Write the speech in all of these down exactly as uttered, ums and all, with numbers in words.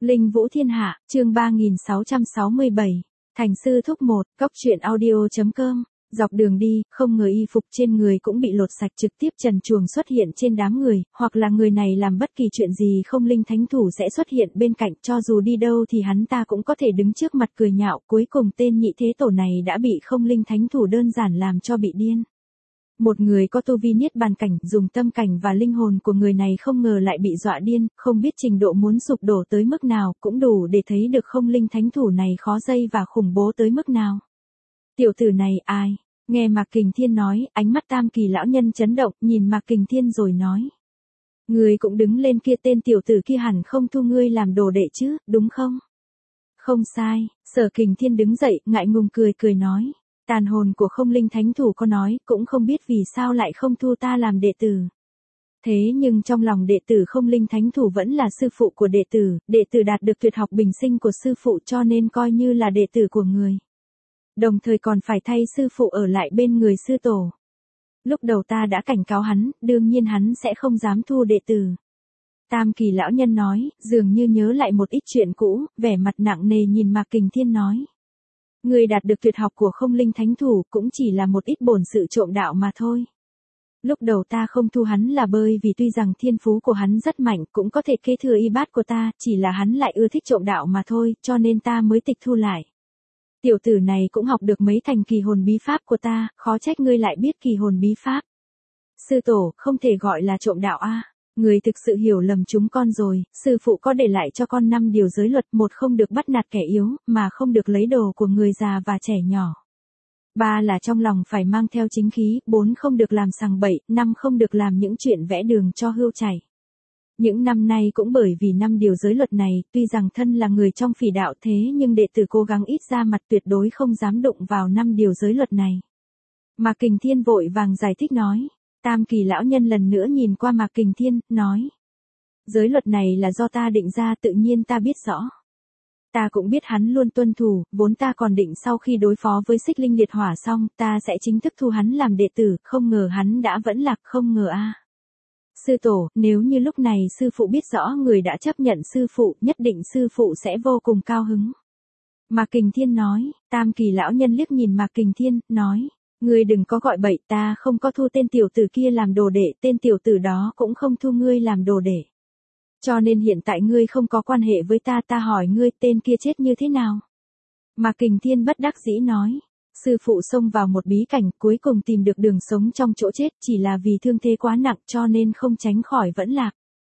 Linh Vũ Thiên Hạ, chương ba nghìn sáu trăm sáu mươi bảy. Thành sư thúc một, cóc truyện audio.com. Dọc đường đi, không ngờ y phục trên người cũng bị lột sạch, trực tiếp trần truồng xuất hiện trên đám người, hoặc là người này làm bất kỳ chuyện gì không linh thánh thủ sẽ xuất hiện bên cạnh, cho dù đi đâu thì hắn ta cũng có thể đứng trước mặt cười nhạo. Cuối cùng tên nhị thế tổ này đã bị không linh thánh thủ đơn giản làm cho bị điên. Một người có tu vi niết bàn cảnh, dùng tâm cảnh và linh hồn của người này không ngờ lại bị dọa điên, không biết trình độ muốn sụp đổ tới mức nào, cũng đủ để thấy được không linh thánh thủ này khó dây và khủng bố tới mức nào. Tiểu tử này ai? Nghe Mạc Kình Thiên nói, ánh mắt Tam Kỳ lão nhân chấn động, nhìn Mạc Kình Thiên rồi nói. Ngươi cũng đứng lên kia, tên tiểu tử kia hẳn không thu ngươi làm đồ đệ chứ, đúng không? Không sai. Sở Kình Thiên đứng dậy, ngại ngùng cười cười nói. Tàn hồn của không linh thánh thủ có nói, cũng không biết vì sao lại không thu ta làm đệ tử. Thế nhưng trong lòng đệ tử không linh thánh thủ vẫn là sư phụ của đệ tử, đệ tử đạt được tuyệt học bình sinh của sư phụ cho nên coi như là đệ tử của người. Đồng thời còn phải thay sư phụ ở lại bên người sư tổ. Lúc đầu ta đã cảnh cáo hắn, đương nhiên hắn sẽ không dám thu đệ tử. Tam Kỳ lão nhân nói, dường như nhớ lại một ít chuyện cũ, vẻ mặt nặng nề nhìn Mạc Kình Thiên nói. Người đạt được tuyệt học của không linh thánh thủ cũng chỉ là một ít bổn sự trộm đạo mà thôi. Lúc đầu ta không thu hắn là bởi vì tuy rằng thiên phú của hắn rất mạnh, cũng có thể kế thừa y bát của ta, chỉ là hắn lại ưa thích trộm đạo mà thôi, cho nên ta mới tịch thu lại. Tiểu tử này cũng học được mấy thành kỳ hồn bí pháp của ta, khó trách ngươi lại biết kỳ hồn bí pháp. Sư tổ, không thể gọi là trộm đạo a. Người thực sự hiểu lầm chúng con rồi, sư phụ có để lại cho con năm điều giới luật: một không được bắt nạt kẻ yếu, mà không được lấy đồ của người già và trẻ nhỏ. Ba là trong lòng phải mang theo chính khí, bốn không được làm sằng bậy, năm không được làm những chuyện vẽ đường cho hươu chảy. Những năm nay cũng bởi vì năm điều giới luật này, tuy rằng thân là người trong phỉ đạo thế nhưng đệ tử cố gắng ít ra mặt, tuyệt đối không dám đụng vào năm điều giới luật này. Mạc Kình Thiên vội vàng giải thích nói. Tam Kỳ lão nhân lần nữa nhìn qua Mạc Kình Thiên, nói. Giới luật này là do ta định ra, tự nhiên ta biết rõ. Ta cũng biết hắn luôn tuân thủ, vốn ta còn định sau khi đối phó với Xích Linh Liệt Hỏa xong, ta sẽ chính thức thu hắn làm đệ tử, không ngờ hắn đã vẫn lạc, không ngờ a. Sư tổ, nếu như lúc này sư phụ biết rõ người đã chấp nhận sư phụ, nhất định sư phụ sẽ vô cùng cao hứng. Mạc Kình Thiên nói. Tam Kỳ lão nhân liếc nhìn Mạc Kình Thiên, nói. Ngươi đừng có gọi bậy, ta không có thu tên tiểu tử kia làm đồ đệ, tên tiểu tử đó cũng không thu ngươi làm đồ đệ. Cho nên hiện tại ngươi không có quan hệ với ta, ta hỏi ngươi tên kia chết như thế nào? Mạc Kình Thiên bất đắc dĩ nói. Sư phụ xông vào một bí cảnh, cuối cùng tìm được đường sống trong chỗ chết, chỉ là vì thương thế quá nặng cho nên không tránh khỏi vẫn lạc.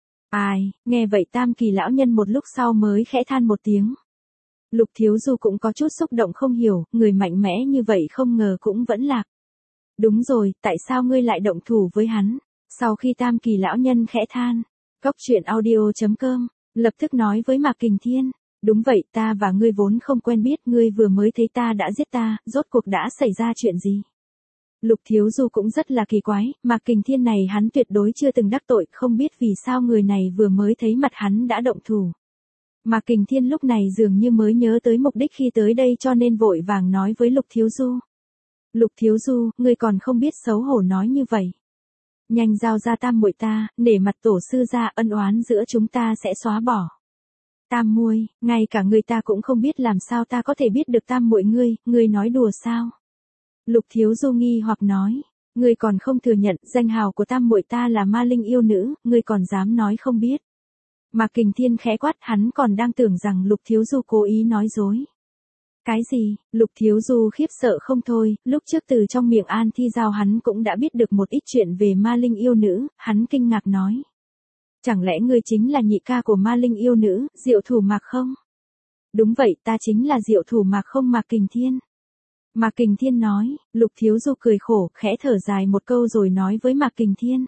Ai, nghe vậy Tam Kỳ lão nhân một lúc sau mới khẽ than một tiếng. Lục Thiếu Du cũng có chút xúc động không hiểu, người mạnh mẽ như vậy không ngờ cũng vẫn lạc. Đúng rồi, tại sao ngươi lại động thủ với hắn? Sau khi Tam Kỳ lão nhân khẽ than, cóc truyện audio.com, lập tức nói với Mạc Kình Thiên. Đúng vậy, ta và ngươi vốn không quen biết, ngươi vừa mới thấy ta đã giết ta, rốt cuộc đã xảy ra chuyện gì? Lục Thiếu Du cũng rất là kỳ quái, Mạc Kình Thiên này hắn tuyệt đối chưa từng đắc tội, không biết vì sao người này vừa mới thấy mặt hắn đã động thủ. Mạc Kình Thiên lúc này dường như mới nhớ tới mục đích khi tới đây cho nên vội vàng nói với Lục Thiếu Du. Lục Thiếu Du, ngươi còn không biết xấu hổ nói như vậy. Nhanh giao ra tam muội ta, nể mặt tổ sư ra, ân oán giữa chúng ta sẽ xóa bỏ. Tam muội, ngay cả người ta cũng không biết, làm sao ta có thể biết được tam muội ngươi, ngươi nói đùa sao? Lục Thiếu Du nghi hoặc nói, ngươi còn không thừa nhận, danh hào của tam muội ta là ma linh yêu nữ, ngươi còn dám nói không biết. Mạc Kình Thiên khẽ quát, hắn còn đang tưởng rằng Lục Thiếu Du cố ý nói dối. Cái gì? Lục Thiếu Du khiếp sợ không thôi, lúc trước từ trong miệng An Thi Giao hắn cũng đã biết được một ít chuyện về ma linh yêu nữ, hắn kinh ngạc nói. Chẳng lẽ ngươi chính là nhị ca của ma linh yêu nữ, Diệu Thủ Mạc không? Đúng vậy, ta chính là Diệu Thủ Mạc không Mạc Kình Thiên. Mạc Kình Thiên nói. Lục Thiếu Du cười khổ, khẽ thở dài một câu rồi nói với Mạc Kình Thiên.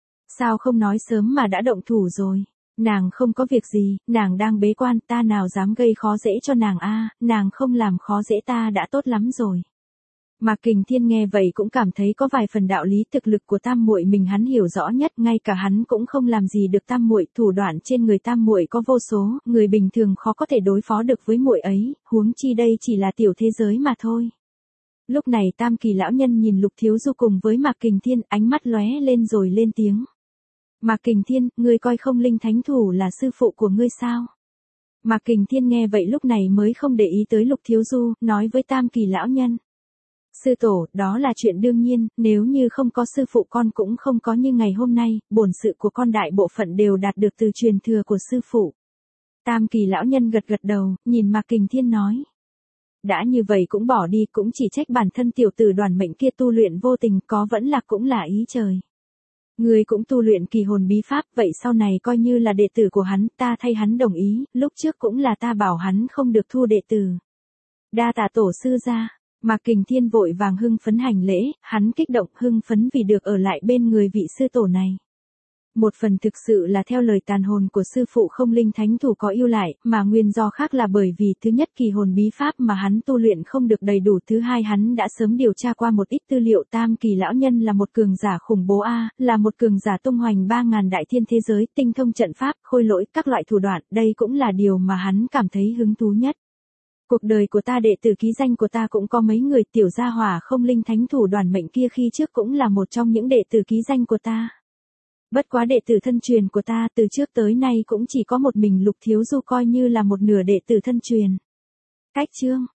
Sao không nói sớm mà đã động thủ rồi? Nàng không có việc gì, nàng đang bế quan, ta nào dám gây khó dễ cho nàng a, nàng không làm khó dễ ta đã tốt lắm rồi. Mạc Kình Thiên nghe vậy cũng cảm thấy có vài phần đạo lý, thực lực của tam muội mình hắn hiểu rõ nhất, ngay cả hắn cũng không làm gì được tam muội, thủ đoạn trên người tam muội có vô số, người bình thường khó có thể đối phó được với muội ấy, huống chi đây chỉ là tiểu thế giới mà thôi. Lúc này Tam Kỳ lão nhân nhìn Lục Thiếu Du cùng với Mạc Kình Thiên, ánh mắt lóe lên rồi lên tiếng. Mạc Kình Thiên, ngươi coi không linh thánh thủ là sư phụ của ngươi sao? Mạc Kình Thiên nghe vậy lúc này mới không để ý tới Lục Thiếu Du, nói với Tam Kỳ lão nhân. Sư tổ, đó là chuyện đương nhiên, nếu như không có sư phụ con cũng không có như ngày hôm nay, bổn sự của con đại bộ phận đều đạt được từ truyền thừa của sư phụ. Tam Kỳ lão nhân gật gật đầu, nhìn Mạc Kình Thiên nói. Đã như vậy cũng bỏ đi, cũng chỉ trách bản thân tiểu tử Đoàn Mệnh kia tu luyện vô tình, có vẫn là cũng là ý trời. Người cũng tu luyện kỳ hồn bí pháp, vậy sau này coi như là đệ tử của hắn, ta thay hắn đồng ý, lúc trước cũng là ta bảo hắn không được thu đệ tử. Đa tạ tổ sư gia. Mạc Kình Thiên vội vàng hưng phấn hành lễ, hắn kích động hưng phấn vì được ở lại bên người vị sư tổ này. Một phần thực sự là theo lời tàn hồn của sư phụ Không Linh Thánh Thủ có yêu lại, mà nguyên do khác là bởi vì thứ nhất kỳ hồn bí pháp mà hắn tu luyện không được đầy đủ, thứ hai hắn đã sớm điều tra qua một ít tư liệu. Tam Kỳ lão nhân là một cường giả khủng bố a, là một cường giả tung hoành ba ngàn đại thiên thế giới, tinh thông trận pháp, khôi lỗi, các loại thủ đoạn, đây cũng là điều mà hắn cảm thấy hứng thú nhất. Cuộc đời của ta đệ tử ký danh của ta cũng có mấy người, tiểu gia hỏa Không Linh Thánh Thủ Đoàn Mệnh kia khi trước cũng là một trong những đệ tử ký danh của ta. Bất quá đệ tử thân truyền của ta từ trước tới nay cũng chỉ có một mình Lục Thiếu Du coi như là một nửa đệ tử thân truyền. Cách chương